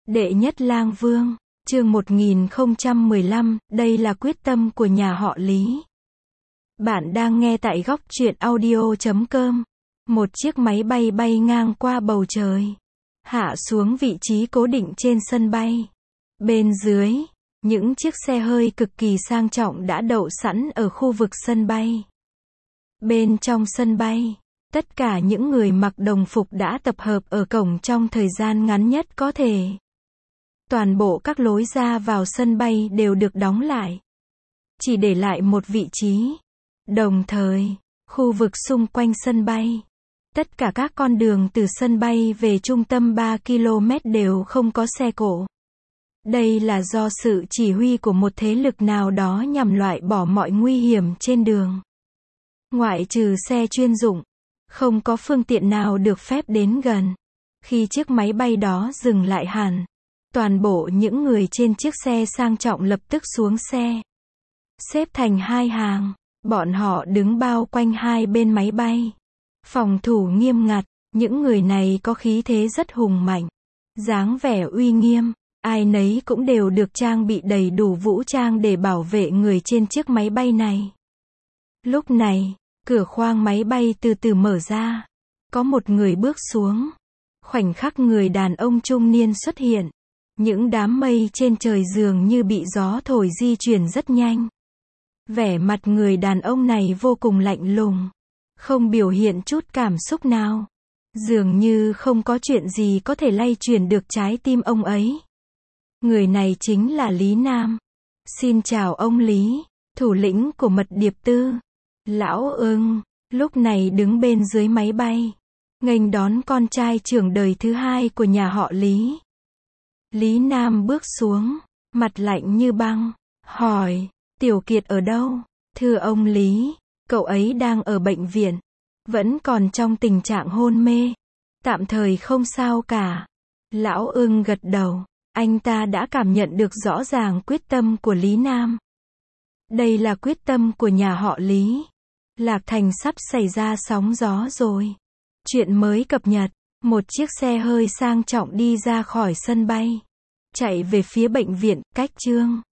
Đệ nhất lang vương, chương 1015, đây là quyết tâm của nhà họ Lý. Bạn đang nghe tại góc truyện audio.com. Một chiếc máy bay bay ngang qua bầu trời, hạ xuống vị trí cố định trên sân bay. Bên dưới, những chiếc xe hơi cực kỳ sang trọng đã đậu sẵn ở khu vực sân bay. Bên trong sân bay, tất cả những người mặc đồng phục đã tập hợp ở cổng trong thời gian ngắn nhất có thể. Toàn bộ các lối ra vào sân bay đều được đóng lại, chỉ để lại một vị trí. Đồng thời, khu vực xung quanh sân bay, tất cả các con đường từ sân bay về trung tâm 3 km đều không có xe cộ. Đây là do sự chỉ huy của một thế lực nào đó nhằm loại bỏ mọi nguy hiểm trên đường. Ngoại trừ xe chuyên dụng, không có phương tiện nào được phép đến gần. Khi chiếc máy bay đó dừng lại hẳn, toàn bộ những người trên chiếc xe sang trọng lập tức xuống xe, xếp thành hai hàng. Bọn họ đứng bao quanh hai bên máy bay, phòng thủ nghiêm ngặt. Những người này có khí thế rất hùng mạnh, dáng vẻ uy nghiêm. Ai nấy cũng đều được trang bị đầy đủ vũ trang để bảo vệ người trên chiếc máy bay này. Lúc này, cửa khoang máy bay từ từ mở ra. Có một người bước xuống. Khoảnh khắc người đàn ông trung niên xuất hiện, những đám mây trên trời dường như bị gió thổi di chuyển rất nhanh. Vẻ mặt người đàn ông này vô cùng lạnh lùng, không biểu hiện chút cảm xúc nào. Dường như không có chuyện gì có thể lay chuyển được trái tim ông ấy. Người này chính là Lý Nam. Xin chào ông Lý, thủ lĩnh của Mật Điệp Tư. Lão Ưng, lúc này đứng bên dưới máy bay, nghênh đón con trai trưởng đời thứ hai của nhà họ Lý. Lý Nam bước xuống, mặt lạnh như băng, hỏi, Tiểu Kiệt ở đâu? Thưa ông Lý, cậu ấy đang ở bệnh viện, vẫn còn trong tình trạng hôn mê, tạm thời không sao cả. Lão Ưng gật đầu, anh ta đã cảm nhận được rõ ràng quyết tâm của Lý Nam. Đây là quyết tâm của nhà họ Lý. Lạc Thành sắp xảy ra sóng gió rồi. Chuyện mới cập nhật, một chiếc xe hơi sang trọng đi ra khỏi sân bay, chạy về phía bệnh viện, cách Trương